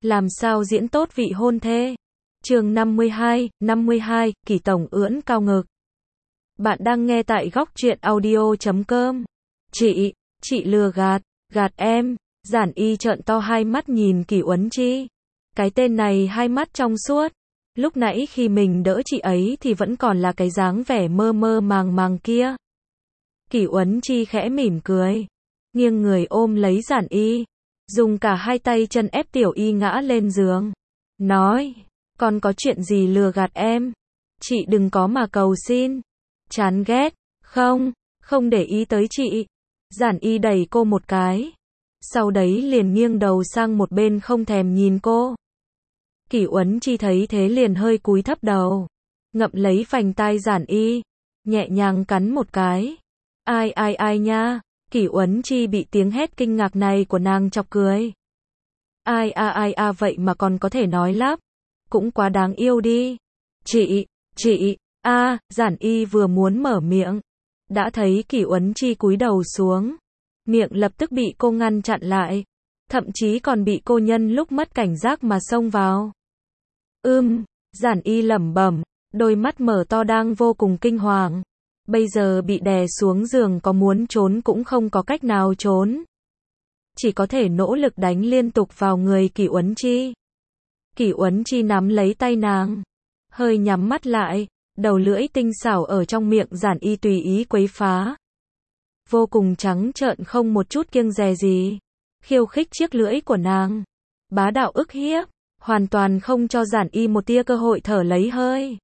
Làm sao diễn tốt vị hôn thê? Chương 52, Kỳ tổng ưỡn cao ngực. Bạn đang nghe tại góc truyện audio.com. Chị lừa gạt em. Giản Y trợn to hai mắt nhìn Kỳ Uấn Chi. Cái tên này hai mắt trong suốt. Lúc nãy khi mình đỡ chị ấy thì vẫn còn là cái dáng vẻ mơ mơ màng màng kia. Kỳ Uấn Chi khẽ mỉm cười, nghiêng người ôm lấy Giản Y, dùng cả hai tay chân ép Tiểu Y ngã lên giường, nói, con có chuyện gì lừa gạt em? Chị đừng có mà cầu xin. Chán ghét. Không để ý tới chị. Giản Y đẩy cô một cái, sau đấy liền nghiêng đầu sang một bên không thèm nhìn cô. Kỳ Uấn Chi thấy thế liền hơi cúi thấp đầu, ngậm lấy phành tai Giản Y, nhẹ nhàng cắn một cái. Ai nha. Kỳ Uấn Chi bị tiếng hét kinh ngạc này của nàng chọc cười. Ai vậy mà còn có thể nói lắp. Cũng quá đáng yêu đi. Chị, Giản Y vừa muốn mở miệng, đã thấy Kỳ Uấn Chi cúi đầu xuống, miệng lập tức bị cô ngăn chặn lại, thậm chí còn bị cô nhân lúc mất cảnh giác mà xông vào. Giản Y lẩm bẩm, đôi mắt mở to đang vô cùng kinh hoàng. Bây giờ bị đè xuống giường, có muốn trốn cũng không có cách nào trốn. Chỉ có thể nỗ lực đánh liên tục vào người Kỳ Uấn Chi. Kỳ Uấn Chi nắm lấy tay nàng, hơi nhắm mắt lại, đầu lưỡi tinh xảo ở trong miệng Giản Y tùy ý quấy phá. Vô cùng trắng trợn, không một chút kiêng dè gì. Khiêu khích chiếc lưỡi của nàng. Bá đạo ức hiếp, hoàn toàn không cho Giản Y một tia cơ hội thở lấy hơi.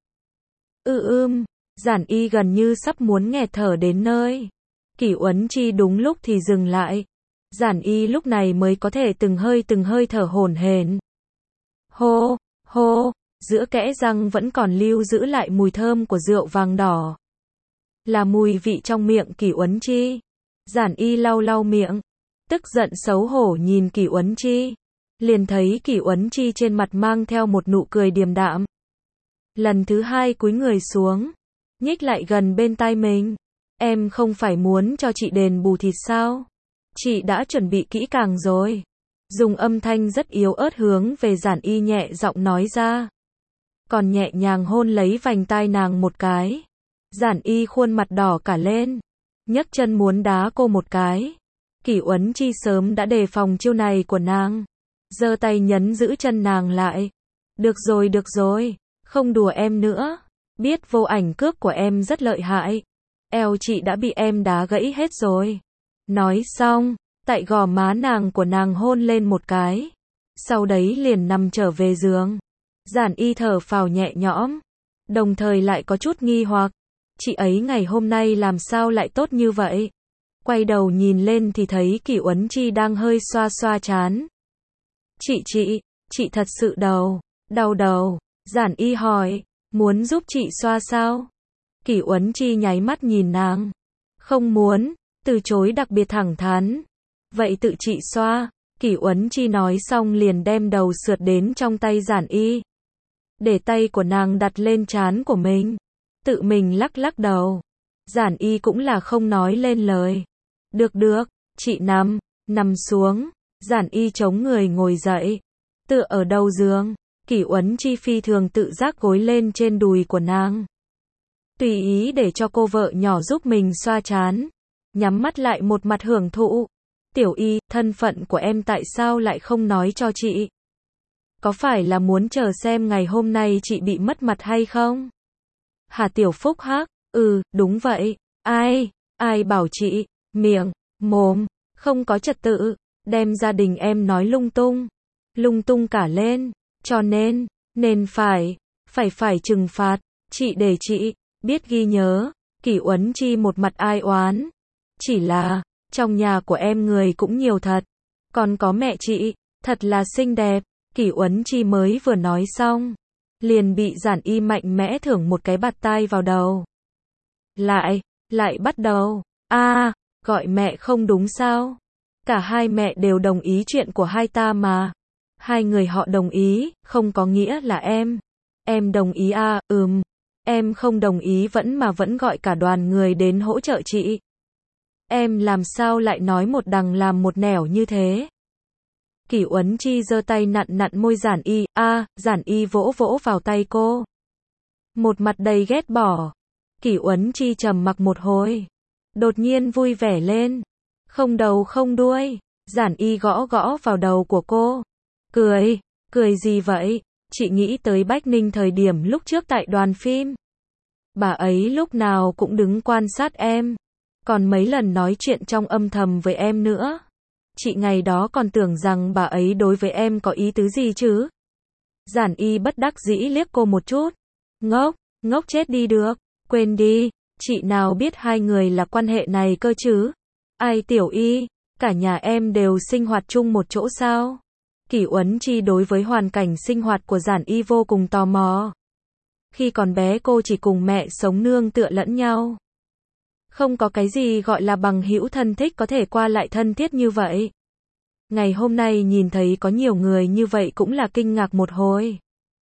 Giản Y gần như sắp muốn nghẹt thở đến nơi. Kỳ Uấn Chi đúng lúc thì dừng lại. Giản Y lúc này mới có thể từng hơi thở hổn hển. Hô, giữa kẽ răng vẫn còn lưu giữ lại mùi thơm của rượu vàng đỏ. Là mùi vị trong miệng Kỳ Uấn Chi. Giản Y lau miệng, tức giận xấu hổ nhìn Kỳ Uấn Chi. Liền thấy Kỳ Uấn Chi trên mặt mang theo một nụ cười điềm đạm. Lần thứ hai cúi người xuống, nhích lại gần bên tai mình. Em không phải muốn cho chị đền bù thịt sao? Chị đã chuẩn bị kỹ càng rồi. Dùng âm thanh rất yếu ớt hướng về Giản Y nhẹ giọng nói ra. Còn nhẹ nhàng hôn lấy vành tai nàng một cái. Giản Y khuôn mặt đỏ cả lên, nhấc chân muốn đá cô một cái. Kỳ Uấn Chi sớm đã đề phòng chiêu này của nàng, giơ tay nhấn giữ chân nàng lại. Được rồi, không đùa em nữa. Biết vô ảnh cướp của em rất lợi hại. Eo chị đã bị em đá gãy hết rồi. Nói xong, tại gò má nàng của nàng hôn lên một cái. Sau đấy liền nằm trở về giường. Giản Y thở phào nhẹ nhõm, đồng thời lại có chút nghi hoặc. Chị ấy ngày hôm nay làm sao lại tốt như vậy? Quay đầu nhìn lên thì thấy Kỳ Uấn Chi đang hơi xoa xoa trán. Chị thật sự đau đầu. Giản Y hỏi, muốn giúp chị xoa sao? Kỳ Uấn Chi nháy mắt nhìn nàng. Không muốn, từ chối đặc biệt thẳng thắn. Vậy tự chị xoa. Kỳ Uấn Chi nói xong liền đem đầu sượt đến trong tay Giản Y. Để tay của nàng đặt lên trán của mình. Tự mình lắc đầu. Giản Y cũng là không nói lên lời. Được, chị nằm xuống. Giản Y chống người ngồi dậy, tựa ở đầu giường. Kỳ Uấn Chi phi thường tự giác gối lên trên đùi của nàng, tùy ý để cho cô vợ nhỏ giúp mình xoa trán, nhắm mắt lại một mặt hưởng thụ. Tiểu Y, thân phận của em tại sao lại không nói cho chị? Có phải là muốn chờ xem ngày hôm nay chị bị mất mặt hay không? Hà Tiểu Phúc hắc, đúng vậy. Ai bảo chị, miệng, mồm, không có trật tự, đem gia đình em nói lung tung cả lên, cho nên phải trừng phạt, chị để chị, biết ghi nhớ. Kỳ Uấn Chi một mặt ai oán. Chỉ là, trong nhà của em người cũng nhiều thật, còn có mẹ chị, thật là xinh đẹp. Kỳ Uấn Chi mới vừa nói xong, liền bị Giản Y mạnh mẽ thưởng một cái bạt tai vào đầu. Lại bắt đầu, gọi mẹ không đúng sao? Cả hai mẹ đều đồng ý chuyện của hai ta mà. Hai người họ đồng ý, không có nghĩa là em đồng ý à? Em không đồng ý vẫn gọi cả đoàn người đến hỗ trợ chị. Em làm sao lại nói một đằng làm một nẻo như thế? Kỷ Uấn Chi giơ tay nặn nặn môi Giản Y, Giản Y vỗ vỗ vào tay cô. Một mặt đầy ghét bỏ. Kỷ Uấn Chi trầm mặc một hồi. Đột nhiên vui vẻ lên. Không đầu không đuôi. Giản Y gõ gõ vào đầu của cô. Cười gì vậy? Chị nghĩ tới Bách Ninh thời điểm lúc trước tại đoàn phim. Bà ấy lúc nào cũng đứng quan sát em. Còn mấy lần nói chuyện trong âm thầm với em nữa. Chị ngày đó còn tưởng rằng bà ấy đối với em có ý tứ gì chứ. Giản Y bất đắc dĩ liếc cô một chút. Ngốc chết đi được. Quên đi, chị nào biết hai người là quan hệ này cơ chứ. Ai Tiểu Y, cả nhà em đều sinh hoạt chung một chỗ sao? Kỷ Uấn Chi đối với hoàn cảnh sinh hoạt của Giản Y vô cùng tò mò. Khi còn bé cô chỉ cùng mẹ sống nương tựa lẫn nhau. Không có cái gì gọi là bằng hữu thân thích có thể qua lại thân thiết như vậy. Ngày hôm nay nhìn thấy có nhiều người như vậy cũng là kinh ngạc một hồi.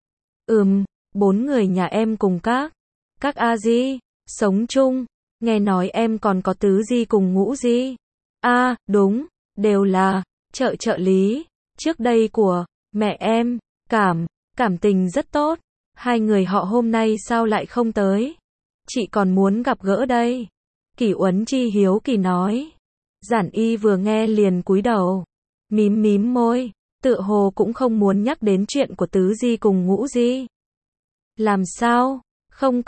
4 người nhà em cùng các A Di, sống chung. Nghe nói em còn có Tứ Di cùng Ngũ Di. Đúng, đều là trợ lý. Trước đây của mẹ em, cảm tình rất tốt. Hai người họ hôm nay sao lại không tới? Chị còn muốn gặp gỡ đây. Kỷ Uấn Chi hiếu kỳ nói. Giản Y vừa nghe liền cúi đầu. Mím môi. Tựa hồ cũng không muốn nhắc đến chuyện của Tứ Di cùng Ngũ Di. Làm sao? Không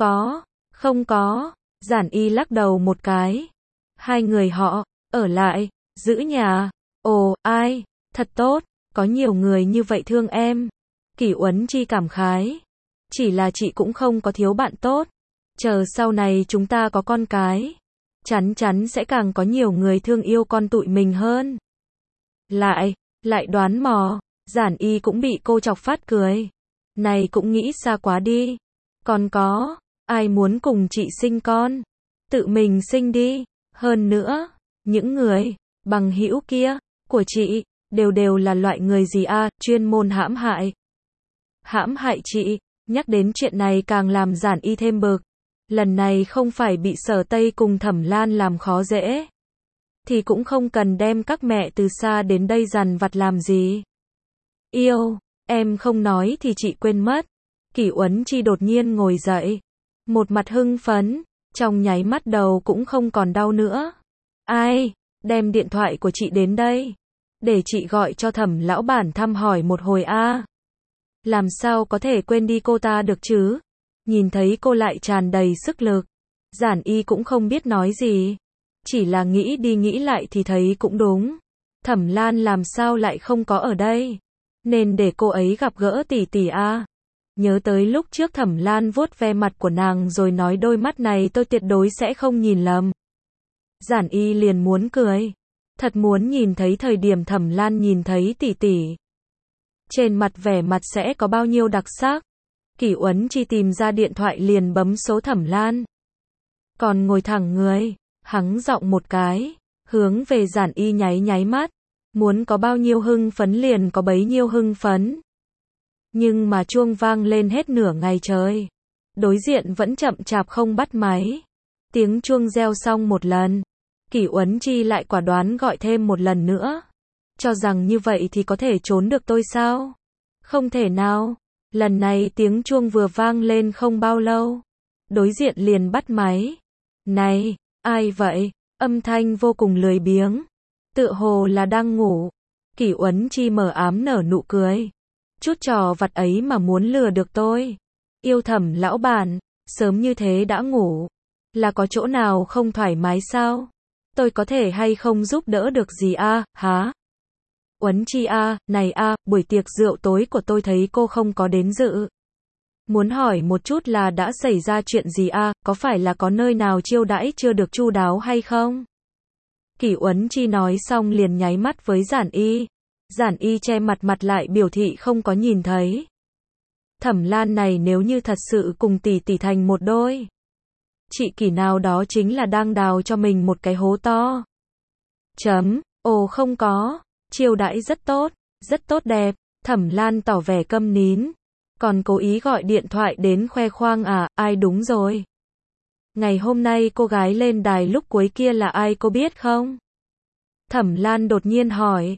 có. Giản Y lắc đầu một cái. Hai người họ, ở lại, giữ nhà. Ồ, ai? Thật tốt, có nhiều người như vậy thương em. Kỷ Uấn Chi cảm khái. Chỉ là chị cũng không có thiếu bạn tốt. Chờ sau này chúng ta có con cái. Chắn sẽ càng có nhiều người thương yêu con tụi mình hơn. Lại đoán mò. Giản Y cũng bị cô chọc phát cười. Này cũng nghĩ xa quá đi. Còn có, ai muốn cùng chị sinh con? Tự mình sinh đi. Hơn nữa, những người, bằng hữu kia, của chị, đều là loại người gì chuyên môn hãm hại. Hãm hại chị, nhắc đến chuyện này càng làm Giản Y thêm bực. Lần này không phải bị Sở Tây cùng Thẩm Lan làm khó dễ. Thì cũng không cần đem các mẹ từ xa đến đây dằn vặt làm gì. Yêu, em không nói thì chị quên mất. Kỷ Uấn Chi đột nhiên ngồi dậy. Một mặt hưng phấn, trong nháy mắt đầu cũng không còn đau nữa. Ai, đem điện thoại của chị đến đây. Để chị gọi cho Thẩm lão bản thăm hỏi một hồi Làm sao có thể quên đi cô ta được chứ? Nhìn thấy cô lại tràn đầy sức lực. Giản Y cũng không biết nói gì. Chỉ là nghĩ đi nghĩ lại thì thấy cũng đúng. Thẩm Lan làm sao lại không có ở đây? Nên để cô ấy gặp gỡ tỷ tỷ Nhớ tới lúc trước Thẩm Lan vuốt ve mặt của nàng rồi nói đôi mắt này tôi tuyệt đối sẽ không nhìn lầm. Giản Y liền muốn cười. Thật muốn nhìn thấy thời điểm Thẩm Lan nhìn thấy tỷ tỷ. Trên mặt vẻ mặt sẽ có bao nhiêu đặc sắc. Kỷ Uấn Chi tìm ra điện thoại liền bấm số Thẩm Lan. Còn ngồi thẳng người, hắng giọng một cái, hướng về Giản Y nháy mắt. Muốn có bao nhiêu hưng phấn liền có bấy nhiêu hưng phấn. Nhưng mà chuông vang lên hết nửa ngày trời. Đối diện vẫn chậm chạp không bắt máy. Tiếng chuông reo xong một lần. Kỷ Uấn Chi lại quả đoán gọi thêm một lần nữa. Cho rằng như vậy thì có thể trốn được tôi sao? Không thể nào. Lần này tiếng chuông vừa vang lên không bao lâu. Đối diện liền bắt máy. Này, ai vậy? Âm thanh vô cùng lười biếng. Tựa hồ là đang ngủ. Kỷ Uấn Chi mờ ám nở nụ cười. Chút trò vặt ấy mà muốn lừa được tôi. Yêu Thẩm lão bản, sớm như thế đã ngủ. Là có chỗ nào không thoải mái sao? Tôi có thể hay không giúp đỡ được gì hả? Uấn Chi này buổi tiệc rượu tối của tôi thấy cô không có đến dự. Muốn hỏi một chút là đã xảy ra chuyện gì có phải là có nơi nào chiêu đãi chưa được chu đáo hay không? Kỷ Uấn Chi nói xong liền nháy mắt với Giản Y. Giản Y che mặt lại biểu thị không có nhìn thấy. Thẩm Lan này nếu như thật sự cùng tỷ tỷ thành một đôi. Chị Kỷ nào đó chính là đang đào cho mình một cái hố to. Ồ không có, chiêu đãi rất tốt đẹp. Thẩm Lan tỏ vẻ câm nín. Còn cố ý gọi điện thoại đến khoe khoang ai đúng rồi. Ngày hôm nay cô gái lên đài lúc cuối kia là ai cô biết không? Thẩm Lan đột nhiên hỏi.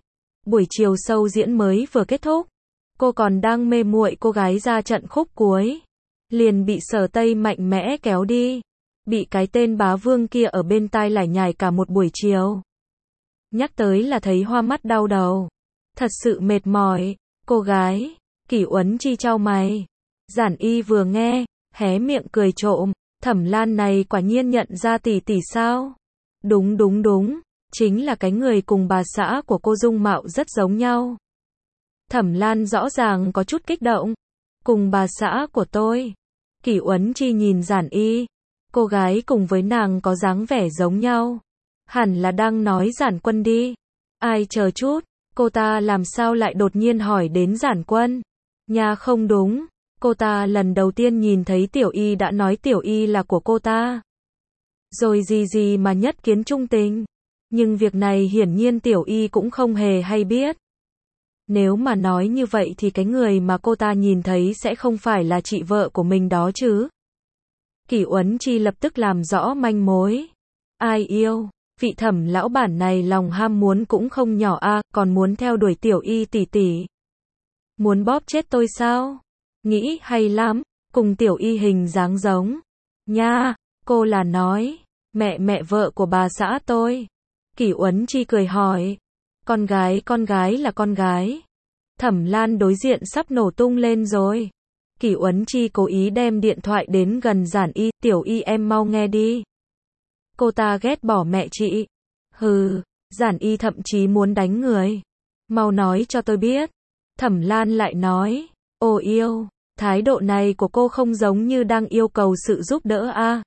Buổi chiều show diễn mới vừa kết thúc, cô còn đang mê muội cô gái ra trận khúc cuối, liền bị Sở Tây mạnh mẽ kéo đi, bị cái tên bá vương kia ở bên tai lải nhải cả một buổi chiều. Nhắc tới là thấy hoa mắt đau đầu, thật sự mệt mỏi. Cô gái, Kỷ Uấn Chi chau mày. Giản Y vừa nghe, hé miệng cười trộm, Thẩm Lan này quả nhiên nhận ra tỷ tỷ sao? Đúng đúng đúng, chính là cái người cùng bà xã của cô dung mạo rất giống nhau. Thẩm Lan rõ ràng có chút kích động. Cùng bà xã của tôi. Kỷ Uấn Chi nhìn Giản Y, cô gái cùng với nàng có dáng vẻ giống nhau. Hẳn là đang nói Giản Quân đi. Ai chờ chút, cô ta làm sao lại đột nhiên hỏi đến Giản Quân? Nha không đúng, cô ta lần đầu tiên nhìn thấy Tiểu Y đã nói Tiểu Y là của cô ta. Rồi gì gì mà nhất kiến trung tình. Nhưng việc này hiển nhiên Tiểu Y cũng không hề hay biết. Nếu mà nói như vậy thì cái người mà cô ta nhìn thấy sẽ không phải là chị vợ của mình đó chứ. Kỷ Uấn Chi lập tức làm rõ manh mối. Ai yêu, vị Thẩm lão bản này lòng ham muốn cũng không nhỏ a, còn muốn theo đuổi Tiểu Y tỷ tỷ. Muốn bóp chết tôi sao? Nghĩ hay lắm, cùng Tiểu Y hình dáng giống. Nha, cô là nói, mẹ vợ của bà xã tôi. Kỷ Uấn Chi cười hỏi. Con gái là con gái. Thẩm Lan đối diện sắp nổ tung lên rồi. Kỷ Uấn Chi cố ý đem điện thoại đến gần Giản Y, Tiểu Y em mau nghe đi. Cô ta ghét bỏ mẹ chị. Hừ, Giản Y thậm chí muốn đánh người. Mau nói cho tôi biết. Thẩm Lan lại nói, ô yêu, thái độ này của cô không giống như đang yêu cầu sự giúp đỡ a.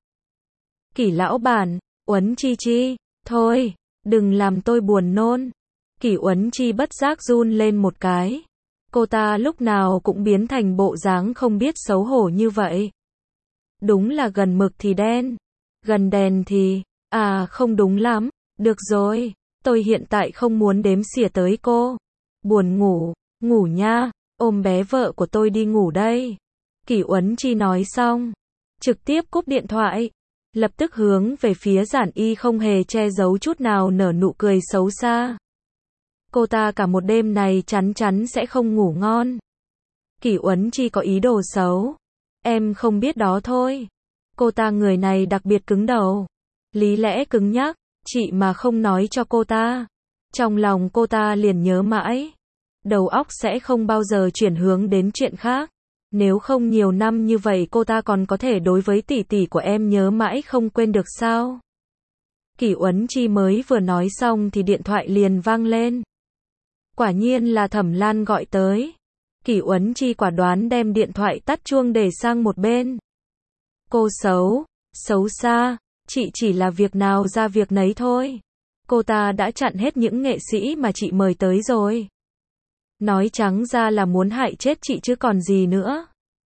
Kỷ lão bản, Uấn Chi Chi, thôi, đừng làm tôi buồn nôn. Kỷ Uấn Chi bất giác run lên một cái. Cô ta lúc nào cũng biến thành bộ dáng không biết xấu hổ như vậy. Đúng là gần mực thì đen, gần đèn thì, không đúng lắm. Được rồi, tôi hiện tại không muốn đếm xỉa tới cô. Buồn ngủ, ngủ nha, ôm bé vợ của tôi đi ngủ đây. Kỷ Uấn Chi nói xong, trực tiếp cúp điện thoại, lập tức hướng về phía Giản Y không hề che giấu chút nào nở nụ cười xấu xa. Cô ta cả một đêm này chắn chắn sẽ không ngủ ngon. Kỷ Uấn Chi có ý đồ xấu. Em không biết đó thôi. Cô ta người này đặc biệt cứng đầu. Lý lẽ cứng nhắc, chị mà không nói cho cô ta. Trong lòng cô ta liền nhớ mãi. Đầu óc sẽ không bao giờ chuyển hướng đến chuyện khác. Nếu không nhiều năm như vậy cô ta còn có thể đối với tỷ tỷ của em nhớ mãi không quên được sao? Kỷ Uấn Chi mới vừa nói xong thì điện thoại liền vang lên. Quả nhiên là Thẩm Lan gọi tới. Kỷ Uấn Chi quả đoán đem điện thoại tắt chuông để sang một bên. Cô xấu xa, chị chỉ là việc nào ra việc nấy thôi. Cô ta đã chặn hết những nghệ sĩ mà chị mời tới rồi. Nói trắng ra là muốn hại chết chị chứ còn gì nữa.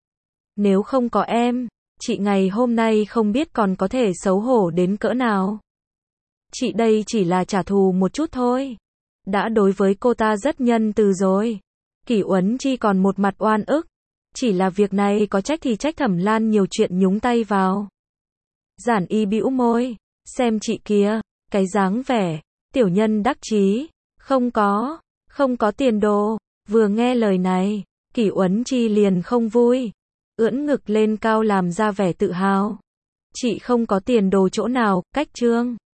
Nếu không có em, chị ngày hôm nay không biết còn có thể xấu hổ đến cỡ nào. Chị đây chỉ là trả thù một chút thôi. Đã đối với cô ta rất nhân từ rồi. Kỷ Uấn Chi còn một mặt oan ức. Chỉ là việc này có trách thì trách Thẩm Lan nhiều chuyện nhúng tay vào. Giản Y bĩu môi. Xem chị kia, cái dáng vẻ, tiểu nhân đắc chí. Không có tiền đồ. Vừa nghe lời này, Kỷ Uấn Chi liền không vui. Ưỡn ngực lên cao làm ra vẻ tự hào. Chị không có tiền đồ chỗ nào, cách trương.